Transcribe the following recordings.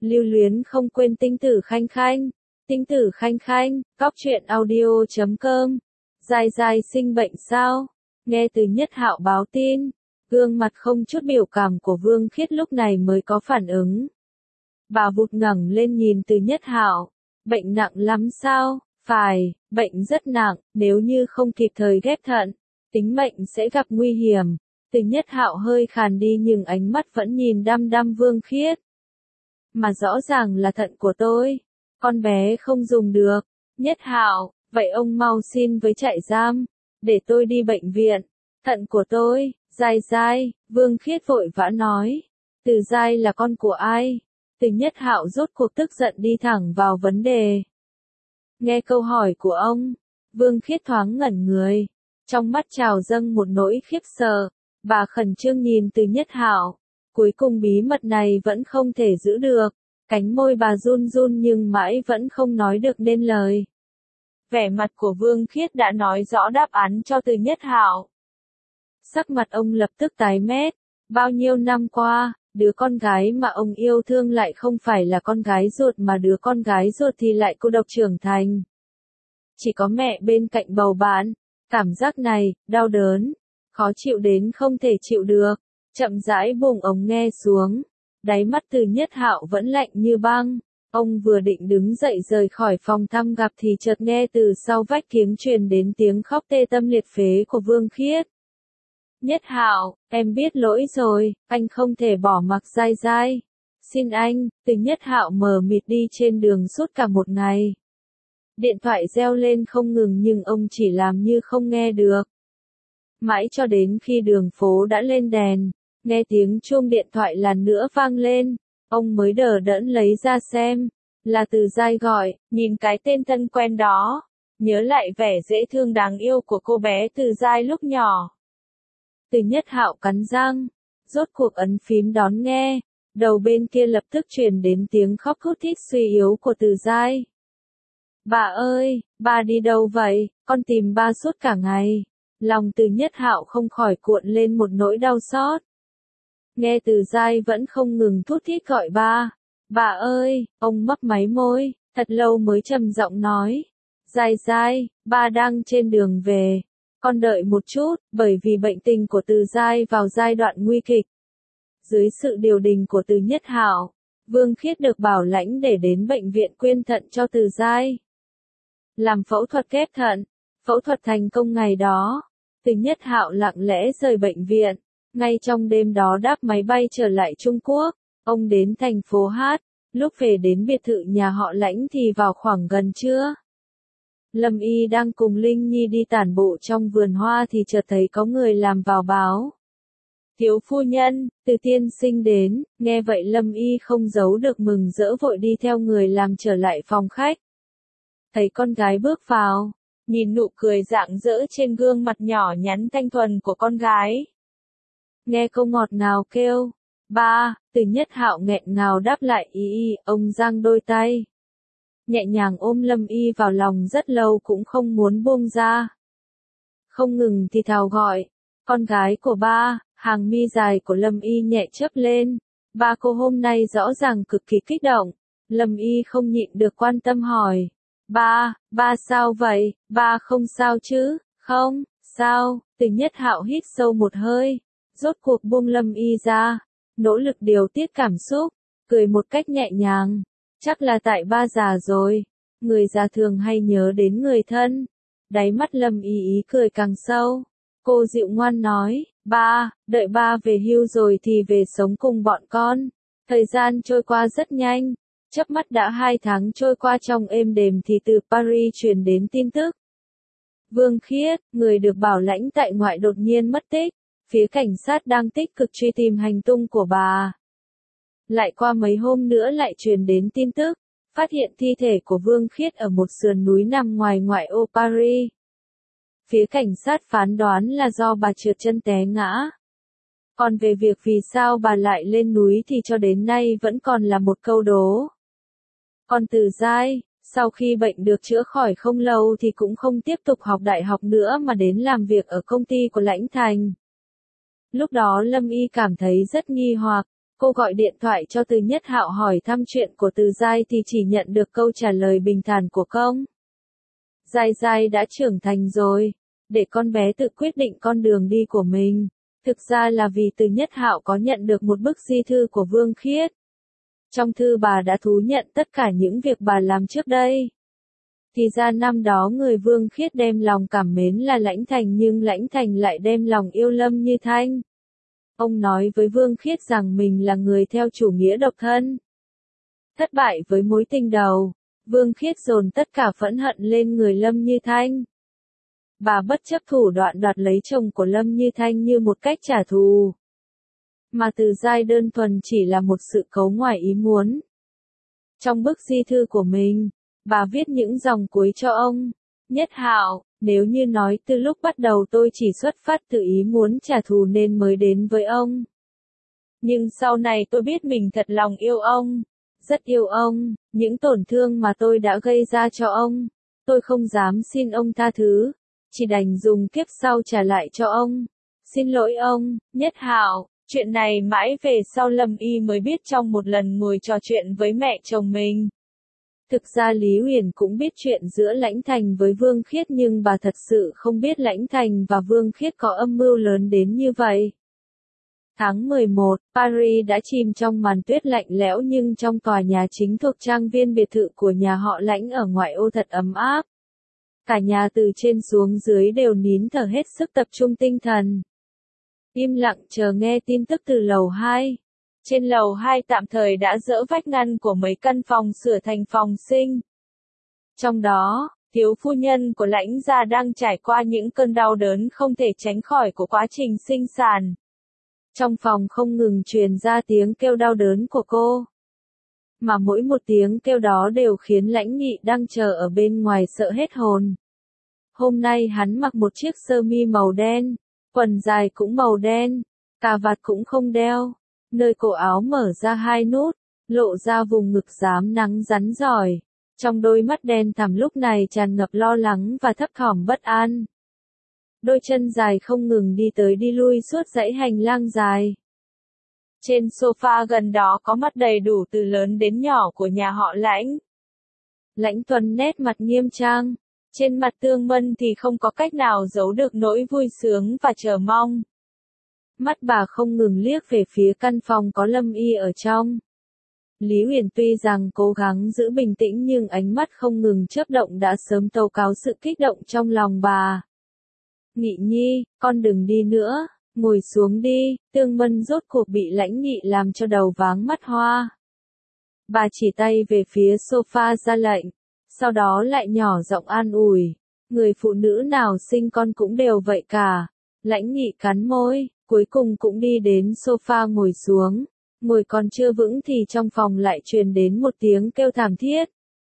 Lưu luyến không quên tinh tử khanh khanh. Tinh tử khanh khanh, cóc truyện audio.com. Giai giai sinh bệnh sao? Nghe từ Nhất Hạo báo tin, gương mặt không chút biểu cảm của Vương Khiết lúc này mới có phản ứng. Bà vụt ngẩng lên nhìn từ Nhất Hạo. Bệnh nặng lắm sao? Phải, bệnh rất nặng, nếu như không kịp thời ghép thận, tính mệnh sẽ gặp nguy hiểm. Từ Nhất Hạo hơi khàn đi nhưng ánh mắt vẫn nhìn đăm đăm Vương Khiết. Mà rõ ràng là thận của tôi, con bé không dùng được. Nhất Hạo, vậy ông mau xin với trại giam, để tôi đi bệnh viện. Thận của tôi, Giai Giai, Vương Khiết vội vã nói. Từ Giai là con của ai? Từ Nhất Hạo rốt cuộc tức giận đi thẳng vào vấn đề. Nghe câu hỏi của ông, Vương Khiết thoáng ngẩn người, trong mắt trào dâng một nỗi khiếp sợ. Bà khẩn trương nhìn từ Nhất Hạo, cuối cùng bí mật này vẫn không thể giữ được. Cánh môi bà run run nhưng mãi vẫn không nói được nên lời. Vẻ mặt của Vương Khiết đã nói rõ đáp án cho từ Nhất Hạo. Sắc mặt ông lập tức tái mét. Bao nhiêu năm qua, đứa con gái mà ông yêu thương lại không phải là con gái ruột mà đứa con gái ruột thì lại cô độc trưởng thành. Chỉ có mẹ bên cạnh bầu bạn. Cảm giác này, đau đớn, khó chịu đến không thể chịu được. Chậm rãi buông ống nghe xuống. Đáy mắt từ Nhất Hạo vẫn lạnh như băng. Ông vừa định đứng dậy rời khỏi phòng thăm gặp thì chợt nghe từ sau vách kiếng truyền đến tiếng khóc tê tâm liệt phế của Vương Khiết. Nhất Hạo, em biết lỗi rồi, anh không thể bỏ mặc Giai Giai. Xin anh, từ Nhất Hạo mờ mịt đi trên đường suốt cả một ngày. Điện thoại reo lên không ngừng nhưng ông chỉ làm như không nghe được. Mãi cho đến khi đường phố đã lên đèn, nghe tiếng chuông điện thoại lần nữa vang lên, ông mới đờ đẫn lấy ra xem, là Từ Giai gọi. Nhìn cái tên thân quen đó, nhớ lại vẻ dễ thương đáng yêu của cô bé Từ Giai lúc nhỏ. Từ Nhất Hạo cắn răng, rốt cuộc ấn phím đón nghe, đầu bên kia lập tức truyền đến tiếng khóc thút thít suy yếu của Từ Giai. Bà ơi, bà đi đâu vậy, con tìm ba suốt cả ngày. Lòng Từ Nhất Hạo không khỏi cuộn lên một nỗi đau xót. Nghe Từ Giai vẫn không ngừng thút thít gọi ba. Bà ơi, ông mấp máy môi, thật lâu mới trầm giọng nói. Giai Giai, ba đang trên đường về. Con đợi một chút, bởi vì bệnh tình của Từ Giai vào giai đoạn nguy kịch. Dưới sự điều đình của Từ Nhất Hạo, Vương Khiết được bảo lãnh để đến bệnh viện quyên thận cho Từ Giai. Làm phẫu thuật ghép thận, phẫu thuật thành công ngày đó. Từ Nhất Hạo lặng lẽ rời bệnh viện, ngay trong đêm đó đáp máy bay trở lại Trung Quốc. Ông đến thành phố Hát, lúc về đến biệt thự nhà họ Lãnh thì vào khoảng gần trưa. Lâm Y đang cùng Linh Nhi đi tản bộ trong vườn hoa thì chợt thấy có người làm vào báo. Thiếu phu nhân, Từ tiên sinh đến. Nghe vậy Lâm Y không giấu được mừng rỡ vội đi theo người làm trở lại phòng khách. Thấy con gái bước vào, nhìn nụ cười rạng rỡ trên gương mặt nhỏ nhắn thanh thuần của con gái. Nghe câu ngọt ngào kêu, ba, Từ Nhất Hạo nghẹn ngào đáp lại y, ông giang đôi tay. Nhẹ nhàng ôm Lâm Y vào lòng rất lâu cũng không muốn buông ra. Không ngừng thì thào gọi, con gái của ba. Hàng mi dài của Lâm Y nhẹ chớp lên. Ba cô hôm nay rõ ràng cực kỳ kích động. Lâm Y không nhịn được quan tâm hỏi. Ba sao vậy? Ba không sao chứ? Không, sao? Từ Nhất Hạo hít sâu một hơi. Rốt cuộc buông Lâm Y ra. Nỗ lực điều tiết cảm xúc. Cười một cách nhẹ nhàng. Chắc là tại ba già rồi. Người già thường hay nhớ đến người thân. Đáy mắt Lâm Y ý cười càng sâu. Cô dịu ngoan nói. Ba, đợi ba về hưu rồi thì về sống cùng bọn con. Thời gian trôi qua rất nhanh. Chớp mắt đã 2 tháng trôi qua trong êm đềm thì từ Paris truyền đến tin tức. Vương Khiết, người được bảo lãnh tại ngoại đột nhiên mất tích. Phía cảnh sát đang tích cực truy tìm hành tung của bà. Lại qua mấy hôm nữa lại truyền đến tin tức. Phát hiện thi thể của Vương Khiết ở một sườn núi nằm ngoài ngoại ô Paris. Phía cảnh sát phán đoán là do bà trượt chân té ngã. Còn về việc vì sao bà lại lên núi thì cho đến nay vẫn còn là một câu đố. Còn Từ Giai, sau khi bệnh được chữa khỏi không lâu thì cũng không tiếp tục học đại học nữa mà đến làm việc ở công ty của Lãnh Thành. Lúc đó Lâm Y cảm thấy rất nghi hoặc, Cô gọi điện thoại cho Từ Nhất Hạo hỏi thăm chuyện của Từ Giai thì chỉ nhận được câu trả lời bình thản của công. Giai Giai đã trưởng thành rồi, để con bé tự quyết định con đường đi của mình. Thực ra là vì Từ Nhất Hạo có nhận được một bức di thư của Vương Khiết. Trong thư bà đã thú nhận tất cả những việc bà làm trước đây. Thì ra năm đó người Vương Khiết đem lòng cảm mến là Lãnh Thành nhưng Lãnh Thành lại đem lòng yêu Lâm Như Thanh. Ông nói với Vương Khiết rằng mình là người theo chủ nghĩa độc thân. Thất bại với mối tình đầu, Vương Khiết dồn tất cả phẫn hận lên người Lâm Như Thanh. Bà bất chấp thủ đoạn đoạt lấy chồng của Lâm Như Thanh như một cách trả thù. Mà Từ Giai đơn thuần chỉ là một sự cấu ngoài ý muốn. Trong bức di thư của mình, bà viết những dòng cuối cho ông. Nhất Hạo, nếu như nói từ lúc bắt đầu tôi chỉ xuất phát từ ý muốn trả thù nên mới đến với ông. Nhưng sau này tôi biết mình thật lòng yêu ông. Rất yêu ông, những tổn thương mà tôi đã gây ra cho ông. Tôi không dám xin ông tha thứ. Chỉ đành dùng kiếp sau trả lại cho ông. Xin lỗi ông, Nhất Hạo. Chuyện này mãi về sau Lâm Y mới biết trong một lần ngồi trò chuyện với mẹ chồng mình. Thực ra Lý Huyền cũng biết chuyện giữa Lãnh Thành với Vương Khiết nhưng bà thật sự không biết Lãnh Thành và Vương Khiết có âm mưu lớn đến như vậy. Tháng 11, Paris đã chìm trong màn tuyết lạnh lẽo nhưng trong tòa nhà chính thuộc trang viên biệt thự của nhà họ Lãnh ở ngoại ô thật ấm áp. Cả nhà từ trên xuống dưới đều nín thở hết sức tập trung tinh thần. Im lặng chờ nghe tin tức từ lầu 2. Trên lầu 2 tạm thời đã dỡ vách ngăn của mấy căn phòng sửa thành phòng sinh. Trong đó, thiếu phu nhân của Lãnh gia đang trải qua những cơn đau đớn không thể tránh khỏi của quá trình sinh sản. Trong phòng không ngừng truyền ra tiếng kêu đau đớn của cô. Mà mỗi một tiếng kêu đó đều khiến Lãnh Nghị đang chờ ở bên ngoài sợ hết hồn. Hôm nay hắn mặc một chiếc sơ mi màu đen, quần dài cũng màu đen, cà vạt cũng không đeo, nơi cổ áo mở ra 2 nút, lộ ra vùng ngực rám nắng rắn giỏi. Trong đôi mắt đen thẳm lúc này tràn ngập lo lắng và thấp thỏm bất an. Đôi chân dài không ngừng đi tới đi lui suốt dãy hành lang dài. Trên sofa gần đó có mặt đầy đủ từ lớn đến nhỏ của nhà họ Lãnh. Lãnh Tuấn nét mặt nghiêm trang, trên mặt Tương Mân thì không có cách nào giấu được nỗi vui sướng và chờ mong. Mắt bà không ngừng liếc về phía căn phòng có Lâm Y ở trong. Lý Huyền tuy rằng cố gắng giữ bình tĩnh nhưng ánh mắt không ngừng chớp động đã sớm tố cáo sự kích động trong lòng bà. Nghị Nhi, con đừng đi nữa, ngồi xuống đi. Tương Mân rốt cuộc bị Lãnh Nghị làm cho đầu váng mắt hoa. Bà chỉ tay về phía sofa ra lệnh, sau đó lại nhỏ giọng an ủi. Người phụ nữ nào sinh con cũng đều vậy cả. Lãnh Nghị cắn môi, cuối cùng cũng đi đến sofa ngồi xuống. Ngồi còn chưa vững thì trong phòng lại truyền đến một tiếng kêu thảm thiết.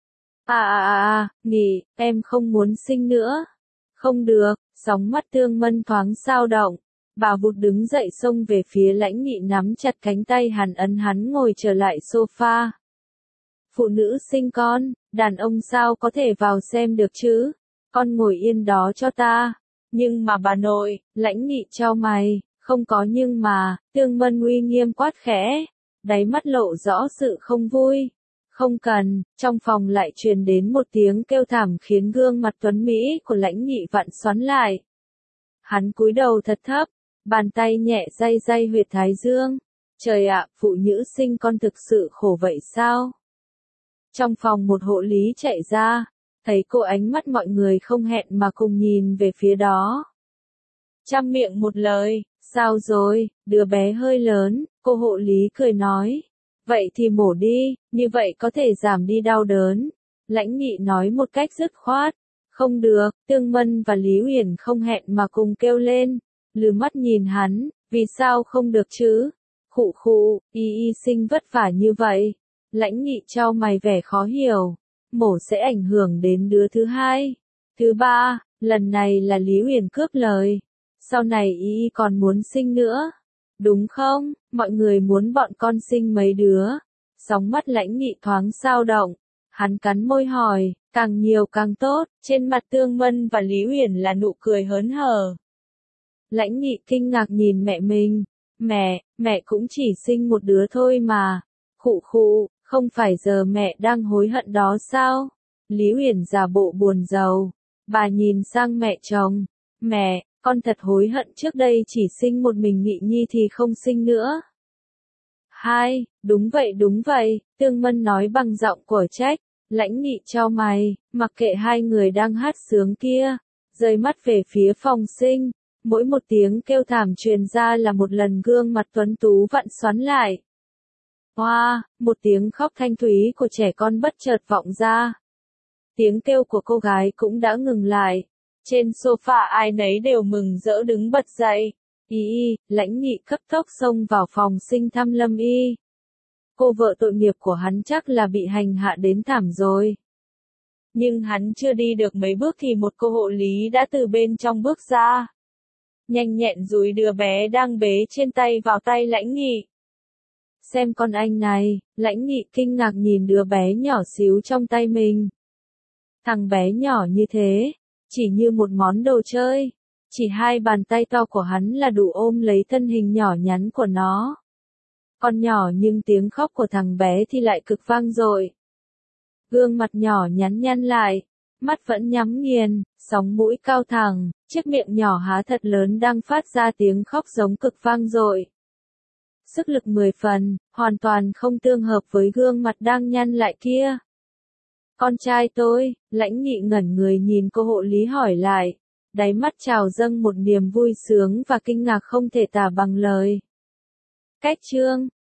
Nghị, em không muốn sinh nữa. Không được, sóng mắt Tương Mân thoáng xao động. Bà vụt đứng dậy xông về phía Lãnh Nghị nắm chặt cánh tay hắn ấn hắn ngồi trở lại sofa. Phụ nữ sinh con, đàn ông sao có thể vào xem được chứ? Con ngồi yên đó cho ta. Nhưng mà bà nội, Lãnh Nghị chau mày, không có nhưng mà, Tương Mân uy nghiêm quát khẽ, đáy mắt lộ rõ sự không vui. Không cần, trong phòng lại truyền đến một tiếng kêu thảm khiến gương mặt tuấn Mỹ của Lãnh Nghị vặn xoắn lại. Hắn cúi đầu thật thấp, bàn tay nhẹ day day huyệt thái dương. Trời ạ, phụ nữ sinh con thực sự khổ vậy sao? Trong phòng một hộ lý chạy ra, thấy cô ánh mắt mọi người không hẹn mà cùng nhìn về phía đó. Trăm miệng một lời, sao rồi, đứa bé hơi lớn, cô hộ lý cười nói. Vậy thì mổ đi, như vậy có thể giảm đi đau đớn. Lãnh Nghị nói một cách dứt khoát. Không được, Tương Mân và Lý Huyền không hẹn mà cùng kêu lên. Lừ mắt nhìn hắn, vì sao không được chứ? Khụ khụ, y sinh vất vả như vậy. Lãnh Nghị chau mày vẻ khó hiểu. Mổ sẽ ảnh hưởng đến đứa thứ hai. Thứ ba, lần này là Lý Huyền cướp lời. Sau này y còn muốn sinh nữa. Đúng không, mọi người muốn bọn con sinh mấy đứa. Sóng mắt Lãnh Nghị thoáng xao động. Hắn cắn môi hỏi, càng nhiều càng tốt. Trên mặt Tương Mân và Lý Huyền là nụ cười hớn hở. Lãnh Nghị kinh ngạc nhìn mẹ mình. Mẹ cũng chỉ sinh một đứa thôi mà. Khụ khụ, không phải giờ mẹ đang hối hận đó sao? Lý Uyển giả bộ buồn rầu. Bà nhìn sang mẹ chồng. Mẹ, con thật hối hận trước đây chỉ sinh một mình Nghị Nhi thì không sinh nữa. Hai, đúng vậy, Tương Mân nói bằng giọng của trách. Lãnh Nghị chau mày, mặc kệ hai người đang hát sướng kia, rời mắt về phía phòng sinh. Mỗi một tiếng kêu thảm truyền ra là một lần gương mặt tuấn tú vặn xoắn lại. Hoa, một tiếng khóc thanh thúy của trẻ con bất chợt vọng ra. Tiếng kêu của cô gái cũng đã ngừng lại. Trên sofa ai nấy đều mừng rỡ đứng bật dậy. Lãnh Nghị cấp tốc xông vào phòng sinh thăm Lâm Y. Cô vợ tội nghiệp của hắn chắc là bị hành hạ đến thảm rồi. Nhưng hắn chưa đi được mấy bước thì một cô hộ lý đã từ bên trong bước ra. Nhanh nhẹn dúi đứa bé đang bế trên tay vào tay Lãnh Nghị. Xem con anh này, Lãnh Nghị kinh ngạc nhìn đứa bé nhỏ xíu trong tay mình. Thằng bé nhỏ như thế, chỉ như một món đồ chơi. Chỉ hai bàn tay to của hắn là đủ ôm lấy thân hình nhỏ nhắn của nó. Con nhỏ nhưng tiếng khóc của thằng bé thì lại cực vang dội. Gương mặt nhỏ nhắn nhăn lại, mắt vẫn nhắm nghiền, sóng mũi cao thẳng, chiếc miệng nhỏ há thật lớn đang phát ra tiếng khóc giống cực vang dội. Sức lực 10 phần, hoàn toàn không tương hợp với gương mặt đang nhăn lại kia. Con trai tôi, Lãnh Nghị ngẩn người nhìn cô hộ lý hỏi lại, đáy mắt trào dâng một niềm vui sướng và kinh ngạc không thể tả bằng lời. Cách chương